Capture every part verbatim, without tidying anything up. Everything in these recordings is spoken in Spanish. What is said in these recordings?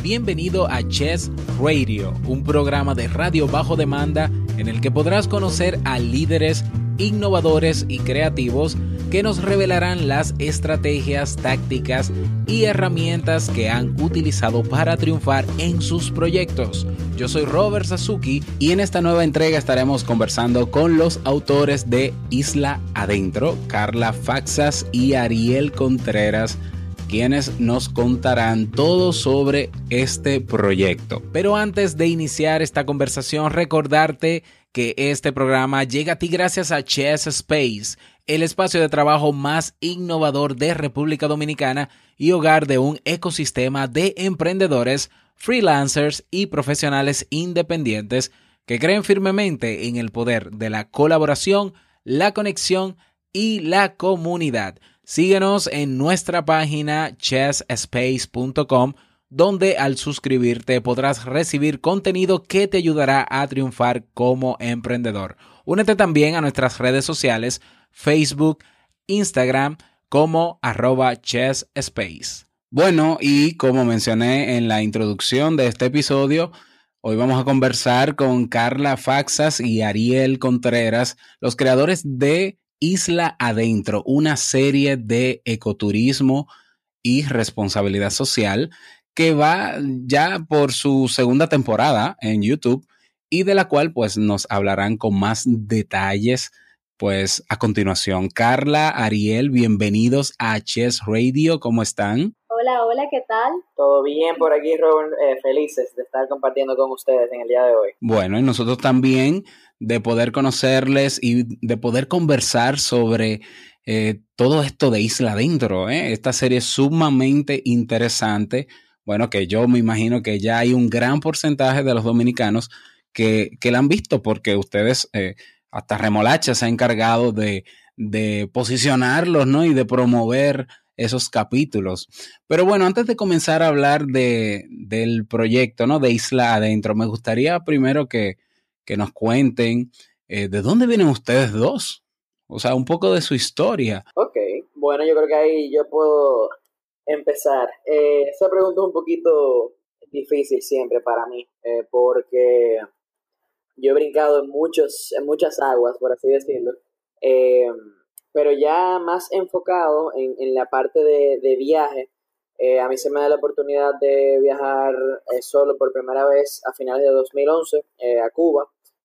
bienvenido a Chess Radio, un programa de radio bajo demanda en el que podrás conocer a líderes, innovadores y creativos que nos revelarán las estrategias, tácticas y herramientas que han utilizado para triunfar en sus proyectos. Yo soy Robert Sasuki y en esta nueva entrega estaremos conversando con los autores de Isla Adentro, Carla Faxas y Ariel Contreras, quienes nos contarán todo sobre este proyecto. Pero antes de iniciar esta conversación, recordarte que este programa llega a ti gracias a Chess Space, el espacio de trabajo más innovador de República Dominicana y hogar de un ecosistema de emprendedores, freelancers y profesionales independientes que creen firmemente en el poder de la colaboración, la conexión y la comunidad. Síguenos en nuestra página chess space punto com, donde al suscribirte podrás recibir contenido que te ayudará a triunfar como emprendedor. Únete también a nuestras redes sociales, Facebook, Instagram, como arroba chessspace. Bueno, y como mencioné en la introducción de este episodio, hoy vamos a conversar con Carla Faxas y Ariel Contreras, los creadores de Isla Adentro, una serie de ecoturismo y responsabilidad social que va ya por su segunda temporada en YouTube y de la cual pues nos hablarán con más detalles pues a continuación. Carla, Ariel, bienvenidos a Chess Radio, ¿cómo están? Hola, hola, ¿qué tal? Todo bien por aquí, Robert, eh, felices de estar compartiendo con ustedes en el día de hoy. Bueno, y nosotros también de poder conocerles y de poder conversar sobre eh, todo esto de Isla Adentro, ¿eh? Esta serie es sumamente interesante. Bueno, que yo me imagino que ya hay un gran porcentaje de los dominicanos que, que la han visto porque ustedes, eh, hasta Remolacha se ha encargado de, de posicionarlos, ¿no? Y de promover esos capítulos. Pero bueno, antes de comenzar a hablar de, del proyecto, ¿no? De Isla Adentro, me gustaría primero que, que nos cuenten eh, de dónde vienen ustedes dos. O sea, un poco de su historia. Ok, bueno, yo creo que ahí yo puedo empezar. Eh, esa pregunta es un poquito difícil siempre para mí, eh, porque yo he brincado en, muchos, en muchas aguas, por así decirlo. Eh, pero ya más enfocado en, en la parte de, de viaje, eh, a mí se me da la oportunidad de viajar eh, solo por primera vez a finales de dos mil once eh, a Cuba.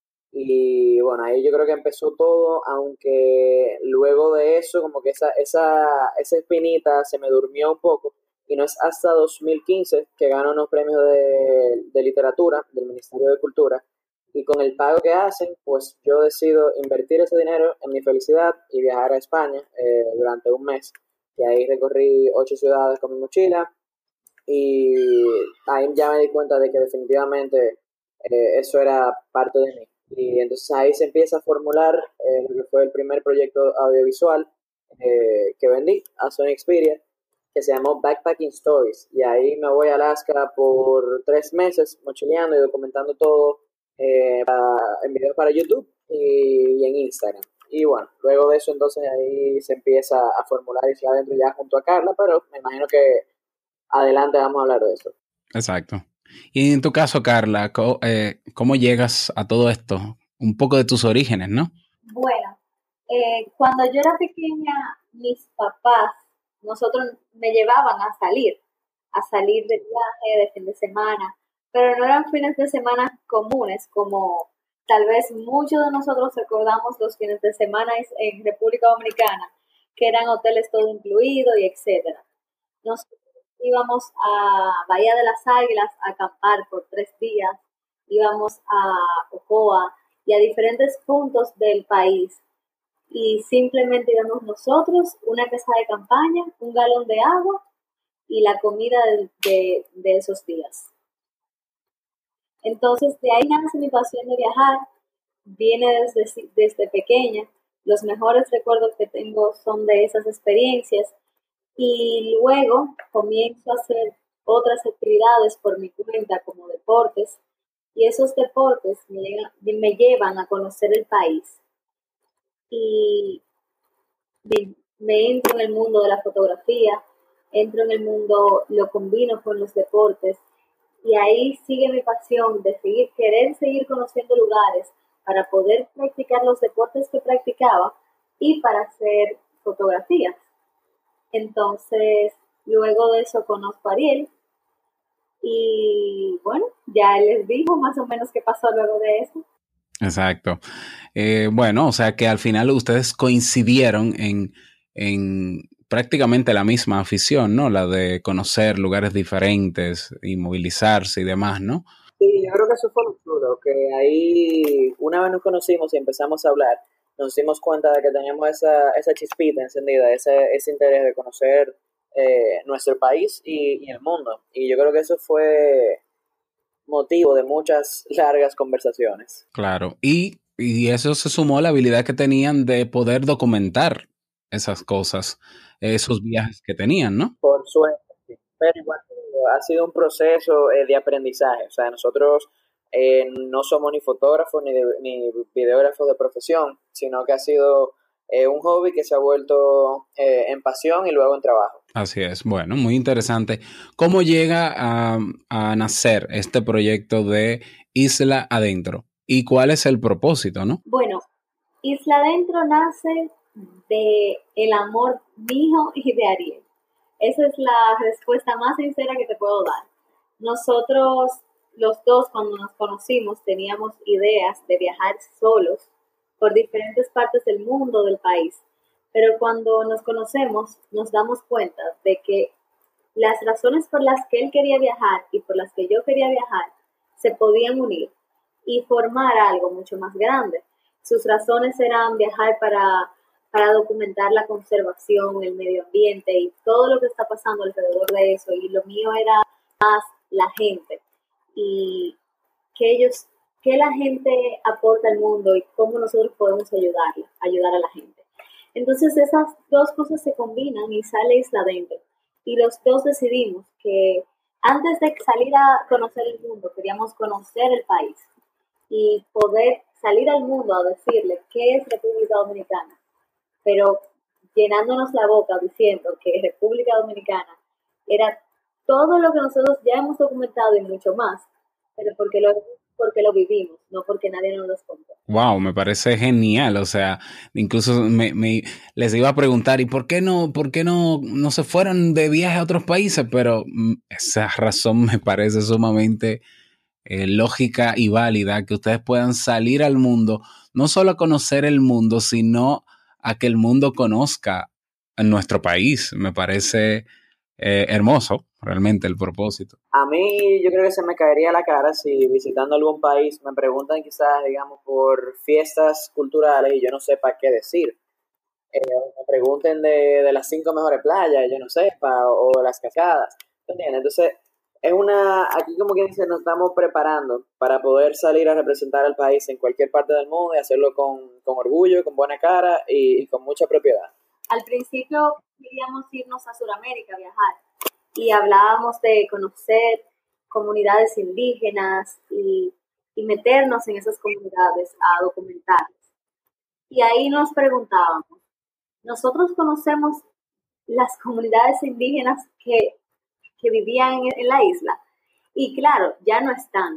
Y bueno, ahí yo creo que empezó todo, aunque luego de eso como que esa, esa, esa espinita se me durmió un poco. Y no es hasta dos mil quince que gano unos premios de, de literatura del Ministerio de Cultura. Y con el pago que hacen, pues yo decido invertir ese dinero en mi felicidad y viajar a España eh, durante un mes. Y ahí recorrí ocho ciudades con mi mochila. Y ahí ya me di cuenta de que definitivamente eh, eso era parte de mí. Y entonces ahí se empieza a formular eh, lo que fue el primer proyecto audiovisual eh, que vendí a Sony Xperia, que se llamó Backpacking Stories. Y ahí me voy a Alaska por tres meses mochileando y documentando todo eh, para, en videos para YouTube y, y en Instagram. Y bueno, luego de eso entonces ahí se empieza a formular Isla Adentro ya junto a Carla, pero me imagino que adelante vamos a hablar de eso. Exacto. Y en tu caso, Carla, ¿cómo, eh, ¿cómo llegas a todo esto? Un poco de tus orígenes, ¿no? Bueno, eh, cuando yo era pequeña, mis papás, nosotros me llevaban a salir, a salir de viaje, de fin de semana, pero no eran fines de semana comunes, como tal vez muchos de nosotros recordamos los fines de semana en República Dominicana, que eran hoteles todo incluido y etcétera. Nosotros íbamos a Bahía de las Águilas a acampar por tres días, íbamos a Ocoa y a diferentes puntos del país y simplemente íbamos nosotros, una casa de campaña, un galón de agua y la comida de, de, de esos días. Entonces de ahí nace mi pasión de viajar, viene desde, desde pequeña, los mejores recuerdos que tengo son de esas experiencias. Y luego comienzo a hacer otras actividades por mi cuenta como deportes y esos deportes me, llegan, me llevan a conocer el país y me, me entro en el mundo de la fotografía, entro en el mundo, lo combino con los deportes Y ahí sigue mi pasión de seguir, querer seguir conociendo lugares para poder practicar los deportes que practicaba y para hacer fotografías. Entonces, luego de eso conozco a Ariel y bueno, ya les digo más o menos qué pasó luego de eso. Exacto. Eh, bueno, o sea que al final ustedes coincidieron en, en prácticamente la misma afición, ¿no? La de conocer lugares diferentes y movilizarse y demás, ¿no? Sí, yo creo que eso fue lo chulo, que ahí una vez nos conocimos y empezamos a hablar, nos dimos cuenta de que teníamos esa, esa chispita encendida, ese, ese interés de conocer eh, nuestro país y, y el mundo. Y yo creo que eso fue motivo de muchas largas conversaciones. Claro. Y, y eso se sumó a la habilidad que tenían de poder documentar esas cosas, esos viajes que tenían, ¿no? Por suerte, sí. Pero igual ha sido un proceso eh, de aprendizaje. O sea, nosotros eh, no somos ni fotógrafos ni, de, ni videógrafos de profesión, sino que ha sido eh, un hobby que se ha vuelto eh, en pasión y luego en trabajo. Así es. Bueno, muy interesante. ¿Cómo llega a, a nacer este proyecto de Isla Adentro? ¿Y cuál es el propósito, no? Bueno, Isla Adentro nace de el amor mío y de Ariel. Esa es la respuesta más sincera que te puedo dar. Nosotros, los dos, cuando nos conocimos, teníamos ideas de viajar solos por diferentes partes del mundo, del país. Pero cuando nos conocemos, nos damos cuenta de que las razones por las que él quería viajar y por las que yo quería viajar se podían unir y formar algo mucho más grande. Sus razones eran viajar para, para documentar la conservación, el medio ambiente y todo lo que está pasando alrededor de eso. Y lo mío era más la gente y que ellos, que la gente aporta al mundo y cómo nosotros podemos ayudarla, ayudar a la gente. Entonces esas dos cosas se combinan y sale Isla Adentro. Y los dos decidimos que antes de salir a conocer el mundo, queríamos conocer el país y poder salir al mundo a decirle qué es República Dominicana, pero llenándonos la boca diciendo que República Dominicana era todo lo que nosotros ya hemos documentado y mucho más, pero porque lo, porque lo vivimos, no porque nadie nos lo contó. Wow, me parece genial. O sea, incluso me, me les iba a preguntar, ¿y por qué no, por qué no, no se fueron de viaje a otros países? Pero mm, esa razón me parece sumamente eh, lógica y válida, que ustedes puedan salir al mundo, no solo a conocer el mundo, sino a que el mundo conozca a nuestro país. Me parece eh, hermoso, realmente, el propósito. A mí yo creo que se me caería la cara si visitando algún país me preguntan quizás, digamos, por fiestas culturales y yo no sepa qué decir. Eh, me pregunten de, de las cinco mejores playas y yo no sepa, o, o las cascadas. ¿Entiendes? Entonces, es una, aquí como quien dice, nos estamos preparando para poder salir a representar al país en cualquier parte del mundo y hacerlo con, con orgullo, con buena cara y, y con mucha propiedad. Al principio queríamos irnos a Sudamérica a viajar y hablábamos de conocer comunidades indígenas y, y meternos en esas comunidades a documentarlas. Y ahí nos preguntábamos, ¿nosotros conocemos las comunidades indígenas que, que vivían en, en la isla? Y claro, ya no están,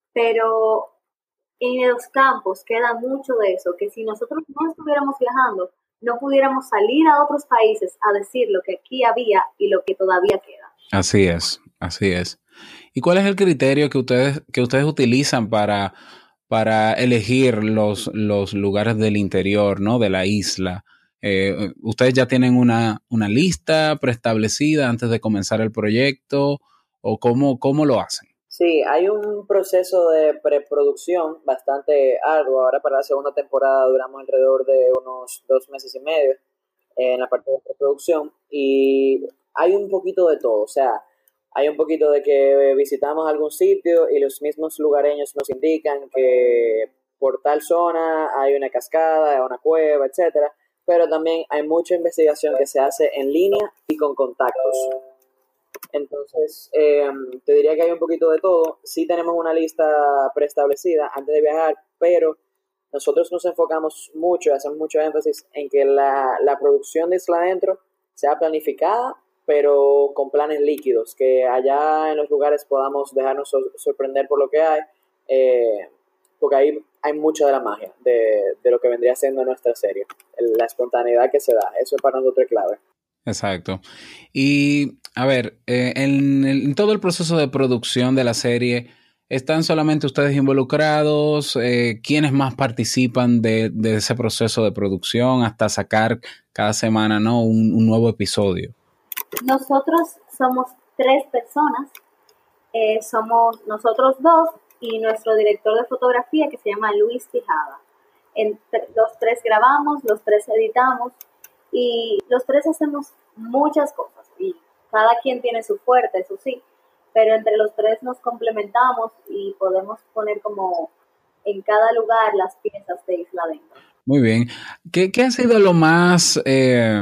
pero en los campos queda mucho de eso, que si nosotros no estuviéramos viajando, no pudiéramos salir a otros países a decir lo que aquí había y lo que todavía queda. Así es, así es. ¿Y cuál es el criterio que ustedes, que ustedes utilizan para, para elegir los, los lugares del interior, ¿no? De la isla? Eh, ¿Ustedes ya tienen una, una lista preestablecida antes de comenzar el proyecto? ¿O cómo, cómo lo hacen? Sí, hay un proceso de preproducción bastante arduo. Ahora para la segunda temporada duramos alrededor de unos dos meses y medio en la parte de preproducción y hay un poquito de todo. O sea, hay un poquito de que visitamos algún sitio y los mismos lugareños nos indican que por tal zona hay una cascada, una cueva, etcétera. Pero también hay mucha investigación que se hace en línea y con contactos. Entonces, eh, te diría que hay un poquito de todo. Sí tenemos una lista preestablecida antes de viajar, pero nosotros nos enfocamos mucho, hacemos mucho énfasis en que la, la producción de Isla Adentro sea planificada, pero con planes líquidos, que allá en los lugares podamos dejarnos sor- sorprender por lo que hay, eh, porque ahí hay mucha de la magia de, de lo que vendría siendo nuestra serie, la espontaneidad que se da, eso es para nosotros clave. Exacto. Y a ver, eh, en, el- en todo el proceso de producción de la serie, ¿están solamente ustedes involucrados? Eh, ¿quiénes más participan de, de ese proceso de producción hasta sacar cada semana, ¿no? un, un nuevo episodio? Nosotros somos tres personas, eh, somos nosotros dos y nuestro director de fotografía que se llama Luis Tijada. Entre, los tres grabamos, los tres editamos y los tres hacemos muchas cosas y cada quien tiene su fuerte, eso sí, pero entre los tres nos complementamos y podemos poner como en cada lugar las piezas de Isla Dentro. Muy bien. ¿Qué, qué ha sido lo más, eh,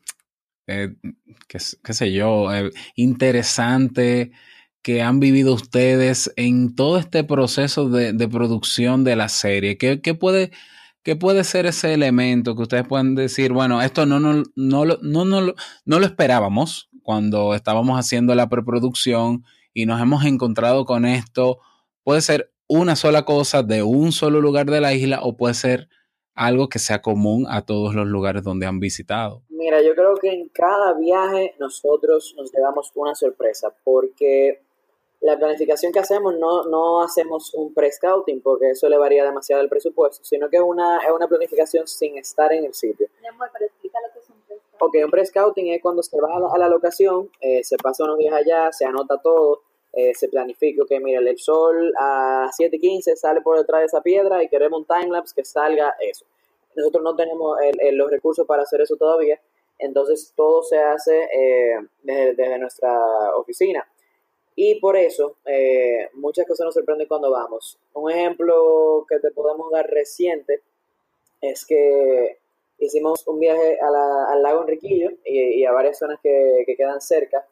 eh, qué, qué sé yo, eh, interesante que han vivido ustedes en todo este proceso de, de producción de la serie? ¿Qué, qué puede, qué puede ser ese elemento que ustedes pueden decir, bueno, esto no, no, no, lo- no, no, lo- no lo esperábamos cuando estábamos haciendo la preproducción y nos hemos encontrado con esto? Puede ser una sola cosa de un solo lugar de la isla o puede ser algo que sea común a todos los lugares donde han visitado. Mira, yo creo que en cada viaje nosotros nos llevamos una sorpresa, porque la planificación que hacemos no, no hacemos un pre-scouting, porque eso le varía demasiado el presupuesto, sino que es una, es una planificación sin estar en el sitio. Mi amor, pero explica lo que es un pre-scouting. Ok, un pre-scouting es cuando se va a la, a la locación, eh, se pasa unos días allá, se anota todo, eh, se planifica, que mira, el sol a siete y quince sale por detrás de esa piedra y queremos un timelapse que salga eso. Nosotros no tenemos el, el, los recursos para hacer eso todavía, entonces todo se hace eh, desde, desde nuestra oficina. Y por eso eh, muchas cosas nos sorprenden cuando vamos. Un ejemplo que te podemos dar reciente es que hicimos un viaje a la, al lago Enriquillo y, y a varias zonas que, que quedan cerca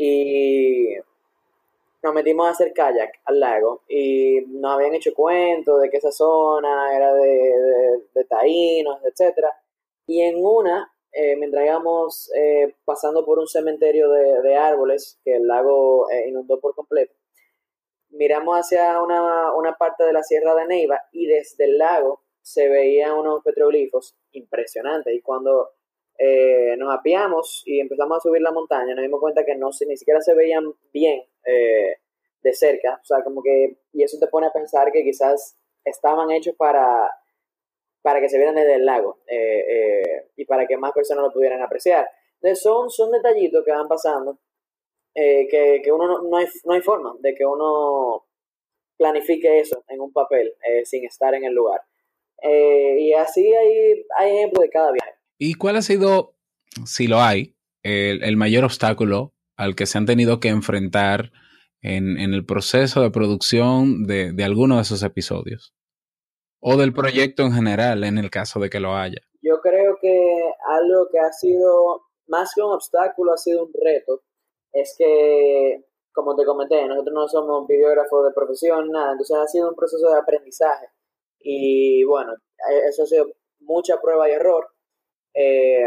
y nos metimos a hacer kayak al lago y nos habían hecho cuentos de que esa zona era de, de, de taínos, etcétera. Y en una, eh, mientras íbamos eh, pasando por un cementerio de, de árboles que el lago eh, inundó por completo, miramos hacia una, una parte de la Sierra de Neiva y desde el lago se veían unos petroglifos impresionantes. Y cuando eh, nos apiamos y empezamos a subir la montaña, nos dimos cuenta que no ni siquiera se veían bien eh, de cerca. O sea, como que, y eso te pone a pensar que quizás estaban hechos para, para que se vieran desde el lago eh, eh, y para que más personas lo pudieran apreciar. Entonces son, son detallitos que van pasando eh, que, que uno no, no, hay, no hay forma de que uno planifique eso en un papel eh, sin estar en el lugar. Eh, y así hay, hay ejemplos de cada viaje. ¿Y cuál ha sido, si lo hay, el, el mayor obstáculo al que se han tenido que enfrentar en, en el proceso de producción de, de alguno de esos episodios? O del proyecto en general, en el caso de que lo haya. Yo creo que algo que ha sido, más que un obstáculo, ha sido un reto, es que, como te comenté, nosotros no somos videógrafos de profesión, nada, entonces ha sido un proceso de aprendizaje. Y bueno, eso ha sido mucha prueba y error. Eh,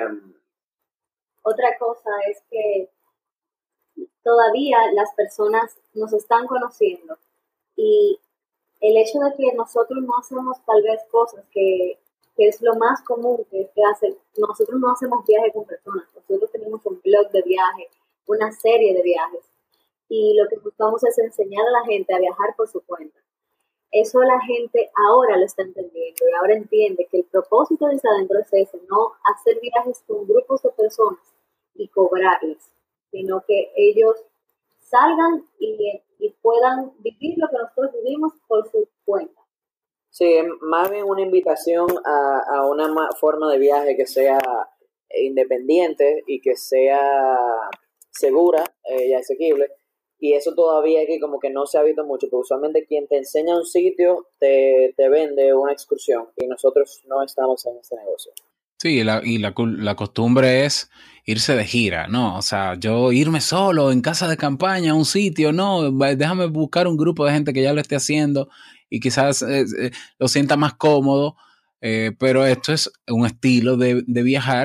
Otra cosa es que todavía las personas nos están conociendo y el hecho de que nosotros no hacemos tal vez cosas que, que es lo más común que, que hace, nosotros no hacemos viajes con personas, nosotros tenemos un blog de viaje, una serie de viajes y lo que buscamos es enseñar a la gente a viajar por su cuenta. Eso la gente ahora lo está entendiendo y ahora entiende que el propósito de Isla Dentro es ese, no hacer viajes con grupos de personas y cobrarles, sino que ellos salgan y, y puedan vivir lo que nosotros vivimos por su cuenta. Sí, más bien una invitación a, a una forma de viaje que sea independiente y que sea segura eh, y asequible. Y eso todavía aquí como que no se ha visto mucho, porque usualmente quien te enseña un sitio te, te vende una excursión y nosotros no estamos en ese negocio. Sí, la, y la, la costumbre es irse de gira, ¿no? O sea, yo irme solo en casa de campaña a un sitio, no, déjame buscar un grupo de gente que ya lo esté haciendo y quizás eh, eh, lo sienta más cómodo, eh, pero esto es un estilo de, de viajar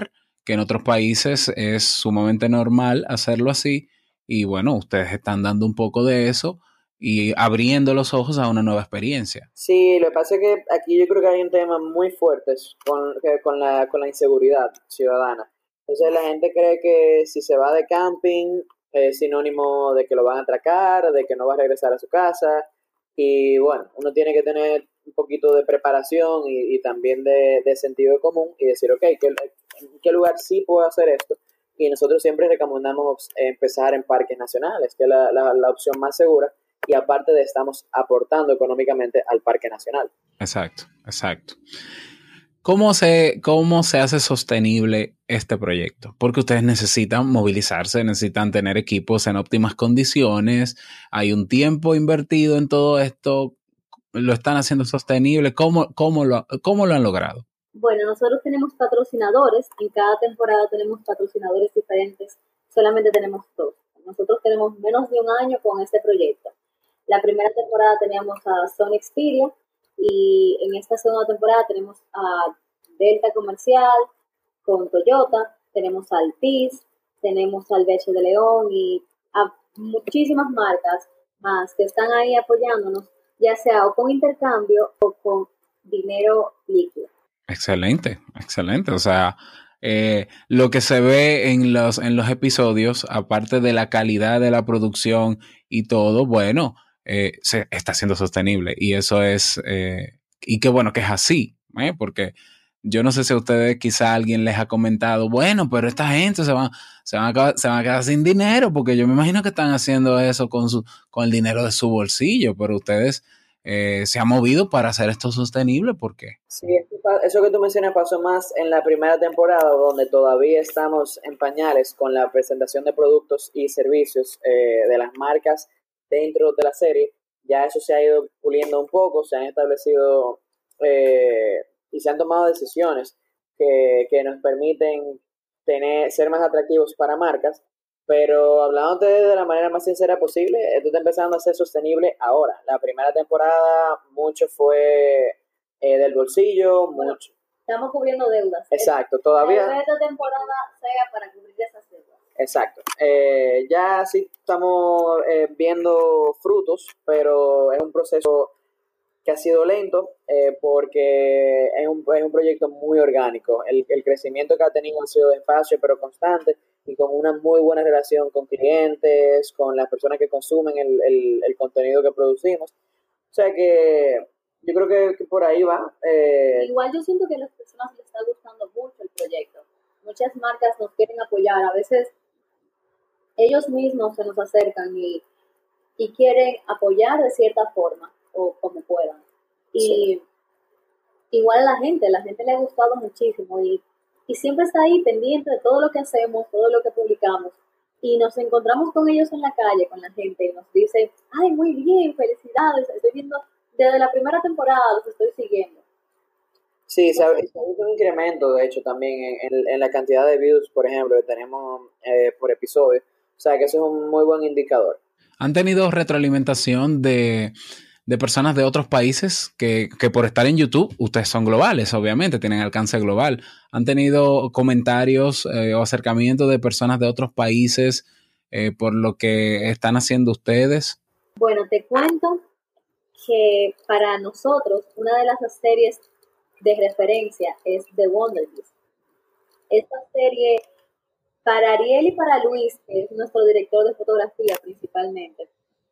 que en otros países es sumamente normal hacerlo así. Y bueno, ustedes están dando un poco de eso y abriendo los ojos a una nueva experiencia. Sí, lo que pasa es que aquí yo creo que hay un tema muy fuerte con, que- con la, con la inseguridad ciudadana. Entonces la gente cree que si se va de camping es sinónimo de que lo van a atracar, de que no va a regresar a su casa. Y bueno, uno tiene que tener un poquito de preparación y, y también de, de sentido común y decir, ok, ¿qué, ¿en qué lugar sí puedo hacer esto? Y nosotros siempre recomendamos empezar en parques nacionales, que es la, la, la opción más segura y aparte de estamos aportando económicamente al Parque Nacional. Exacto, exacto. ¿Cómo se, cómo se hace sostenible este proyecto? Porque ustedes necesitan movilizarse, necesitan tener equipos en óptimas condiciones, hay un tiempo invertido en todo esto, lo están haciendo sostenible. ¿Cómo, cómo, lo, cómo lo han logrado? Bueno, nosotros tenemos patrocinadores, en cada temporada tenemos patrocinadores diferentes, solamente tenemos dos. Nosotros tenemos menos de un año con este proyecto. La primera temporada teníamos a Sony Xperia y en esta segunda temporada tenemos a Delta Comercial con Toyota, tenemos al Altis, tenemos al B H de León y a muchísimas marcas más que están ahí apoyándonos, ya sea o con intercambio o con dinero líquido. Excelente, excelente. O sea, eh, lo que se ve en los, en los episodios, aparte de la calidad de la producción y todo, bueno, eh, se está siendo sostenible. Y eso es, eh, y qué bueno que es así, ¿eh? Porque yo no sé si a ustedes quizá alguien les ha comentado, bueno, pero esta gente se va, se van a acabar, se van a quedar sin dinero, porque yo me imagino que están haciendo eso con su, con el dinero de su bolsillo, pero ustedes eh, se han movido para hacer esto sostenible, ¿por qué? Sí, eso que tú mencionas pasó más en la primera temporada, donde todavía estamos en pañales con la presentación de productos y servicios eh, de las marcas dentro de la serie. Ya eso se ha ido puliendo un poco, se han establecido eh, y se han tomado decisiones que, que nos permiten tener, ser más atractivos para marcas. Pero hablándote de la manera más sincera posible, esto está empezando a ser sostenible ahora. La primera temporada mucho fue eh, del bolsillo, Bueno, mucho. Estamos cubriendo deudas. Exacto, todavía. Tal vez esta temporada sea para cubrir esas deudas. Exacto. Eh, ya sí estamos eh, viendo frutos, pero es un proceso que ha sido lento eh, porque es un, es un proyecto muy orgánico. El, el crecimiento que ha tenido ha sido despacio pero constante y con una muy buena relación con clientes, con las personas que consumen el, el, el contenido que producimos. O sea que yo creo que, que por ahí va. Eh, Igual yo siento que a las personas les está gustando mucho el proyecto. Muchas marcas nos quieren apoyar. A veces ellos mismos se nos acercan y, y quieren apoyar de cierta forma o como puedan. Y sí. Igual a la gente, a la gente le ha gustado muchísimo y, y siempre está ahí pendiente de todo lo que hacemos, todo lo que publicamos. Y nos encontramos con ellos en la calle, con la gente, y nos dicen, ay, muy bien, felicidades, estoy viendo desde la primera temporada, los estoy siguiendo. Sí, se ha visto un incremento, de hecho, también en, en, en la cantidad de views, por ejemplo, que tenemos eh, por episodio. O sea, que eso es un muy buen indicador. ¿Han tenido retroalimentación de, de personas de otros países que, que por estar en YouTube, ustedes son globales, obviamente, tienen alcance global? ¿Han tenido comentarios eh, o acercamientos de personas de otros países eh, por lo que están haciendo ustedes? Bueno, te cuento que para nosotros una de las series de referencia es The Wonder Years. Esta serie, para Ariel y para Luis, que es nuestro director de fotografía principalmente,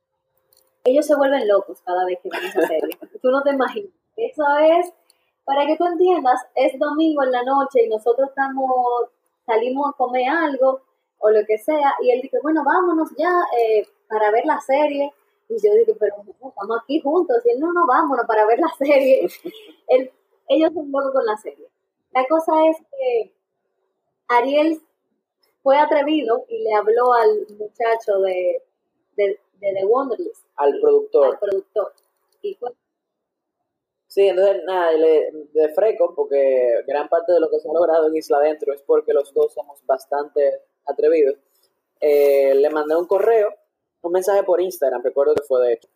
ellos se vuelven locos cada vez que ven esa serie. Tú no te imaginas. Eso es, para que tú entiendas, es domingo en la noche y nosotros estamos, salimos a comer algo o lo que sea, y él dice, bueno, vámonos ya eh, para ver la serie. Y yo digo, pero no, estamos aquí juntos. Y él, no, no, vámonos para ver la serie. él, ellos son locos con la serie. La cosa es que Ariel fue atrevido y le habló al muchacho de, de, de The Wonderlist. Al productor. Al productor. Y fue... Sí, entonces nada, le, de freco, porque gran parte de lo que se ha logrado en Isla Adentro es porque los dos somos bastante atrevidos. Eh, le mandé un correo, un mensaje por Instagram, recuerdo que fue de hecho.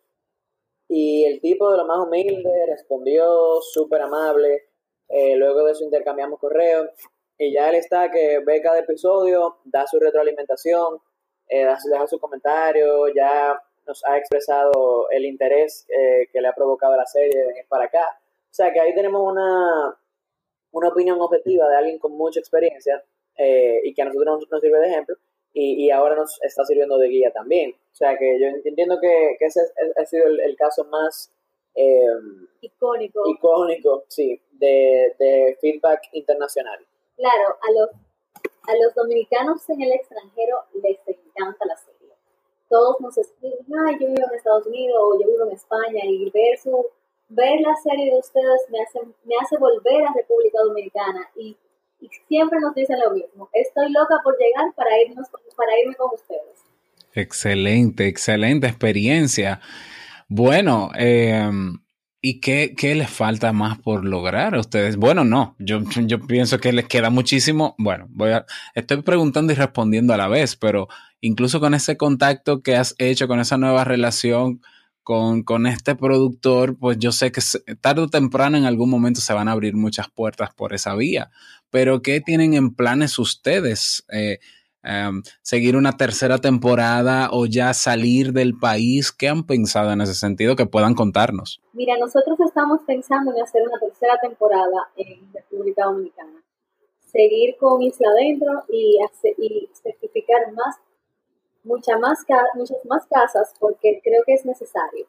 Y el tipo de lo más humilde respondió, súper amable. Eh, luego de eso intercambiamos correos. y ya él está que ve cada episodio, da su retroalimentación, eh, deja su comentario, ya nos ha expresado el interés eh, que le ha provocado la serie de venir para acá. O sea que ahí tenemos una, una opinión objetiva de alguien con mucha experiencia eh, y que a nosotros nos, nos sirve de ejemplo y, y ahora nos está sirviendo de guía también. O sea que yo entiendo que, que ese ha sido el, el caso más eh, icónico, icónico sí, de, de feedback internacional. Claro, a los, a los dominicanos en el extranjero les encanta la serie. Todos nos escriben, ay, yo vivo en Estados Unidos o yo vivo en España, y ver su ver la serie de ustedes me hace, me hace volver a República Dominicana, y, y siempre nos dicen lo mismo, estoy loca por llegar para irnos para irme con ustedes. Excelente, excelente experiencia. Bueno, eh, ¿y qué, qué les falta más por lograr a ustedes? Bueno, no, yo, yo pienso que les queda muchísimo. Bueno, voy a, estoy preguntando y respondiendo a la vez, pero incluso con ese contacto que has hecho, con esa nueva relación con, con este productor, pues yo sé que tarde o temprano en algún momento se van a abrir muchas puertas por esa vía. Pero ¿qué tienen en planes ustedes? Eh, Um, ¿Seguir una tercera temporada o ya salir del país? ¿Qué han pensado en ese sentido que puedan contarnos? Mira, nosotros estamos pensando en hacer una tercera temporada en República Dominicana. Seguir con Isla Adentro y, hacer, y certificar más, mucha más, muchas más casas porque creo que es necesario.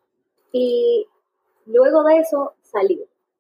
Y luego de eso, salir.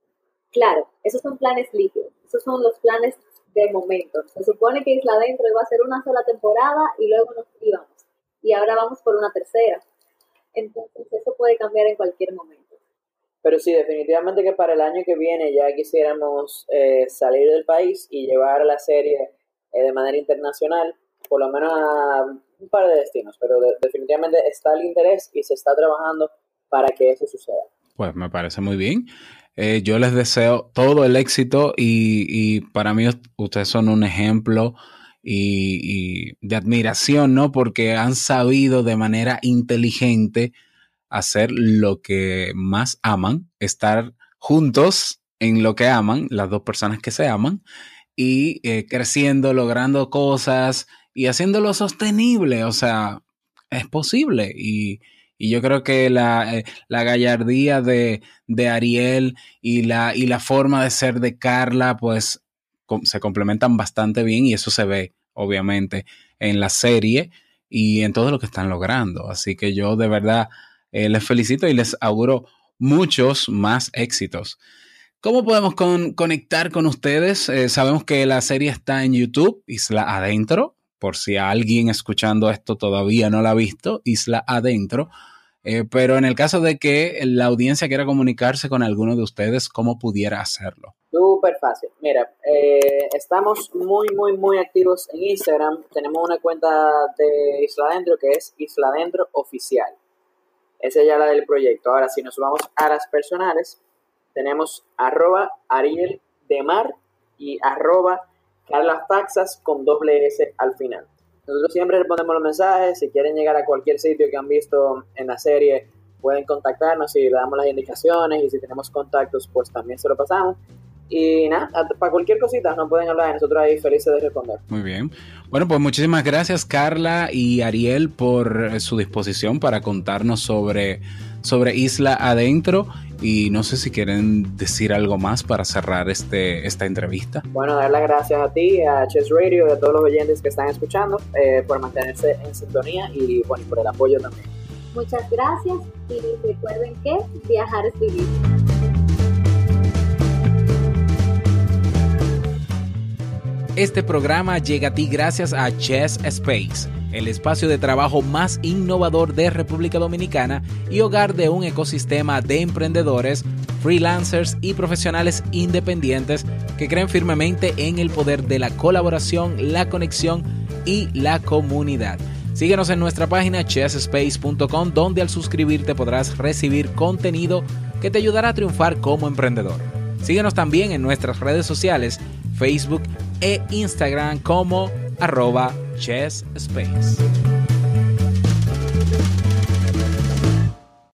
Claro, esos son planes líquidos. Esos son los planes de momento. Se supone que Isla Adentro iba a ser una sola temporada y luego nos íbamos. Y ahora vamos por una tercera. Entonces eso puede cambiar en cualquier momento. Pero sí, definitivamente que para el año que viene ya quisiéramos eh, salir del país y llevar la serie eh, de manera internacional, por lo menos a un par de destinos. Pero de, definitivamente está el interés y se está trabajando para que eso suceda. Pues me parece muy bien. Eh, yo les deseo todo el éxito y, y para mí ustedes son un ejemplo y, y de admiración, ¿no? Porque han sabido de manera inteligente hacer lo que más aman, estar juntos en lo que aman, las dos personas que se aman, y eh, creciendo, logrando cosas y haciéndolo sostenible. O sea, es posible y... Y yo creo que la, eh, la gallardía de, de Ariel y la, y la forma de ser de Carla, pues com- se complementan bastante bien y eso se ve, obviamente, en la serie y en todo lo que están logrando. Así que yo de verdad eh, les felicito y les auguro muchos más éxitos. ¿Cómo podemos con, conectar con ustedes? Eh, sabemos que la serie está en YouTube, Isla Adentro. Por si alguien escuchando esto todavía no la ha visto, Isla Adentro. Eh, pero en el caso de que la audiencia quiera comunicarse con alguno de ustedes, ¿cómo pudiera hacerlo? Súper fácil. Mira, eh, estamos muy, muy, muy activos en Instagram. Tenemos una cuenta de Isla Adentro que es Isla Adentro Oficial. Esa es ya la del proyecto. Ahora, si nos vamos a las personales, tenemos arroba Ariel Demar y arroba Carla Faxas con doble S al final. Nosotros siempre respondemos los mensajes. Si quieren llegar a cualquier sitio que han visto en la serie, pueden contactarnos y le damos las indicaciones. Y si tenemos contactos, pues también se lo pasamos. Y nada, para cualquier cosita nos pueden hablar y nosotros ahí felices de responder. Muy bien. Bueno, pues muchísimas gracias, Carla y Ariel, por su disposición para contarnos sobre, sobre Isla Adentro. Y no sé si quieren decir algo más para cerrar este, esta entrevista. Bueno, dar las gracias a ti, a Chess Radio y a todos los oyentes que están escuchando eh, por mantenerse en sintonía y bueno, por el apoyo también. Muchas gracias y recuerden que viajar es vivir. Este programa llega a ti gracias a Chess Space, el espacio de trabajo más innovador de República Dominicana y hogar de un ecosistema de emprendedores, freelancers y profesionales independientes que creen firmemente en el poder de la colaboración, la conexión y la comunidad. Síguenos en nuestra página chess space punto com, donde al suscribirte podrás recibir contenido que te ayudará a triunfar como emprendedor. Síguenos también en nuestras redes sociales, Facebook e Instagram como arroba chess space.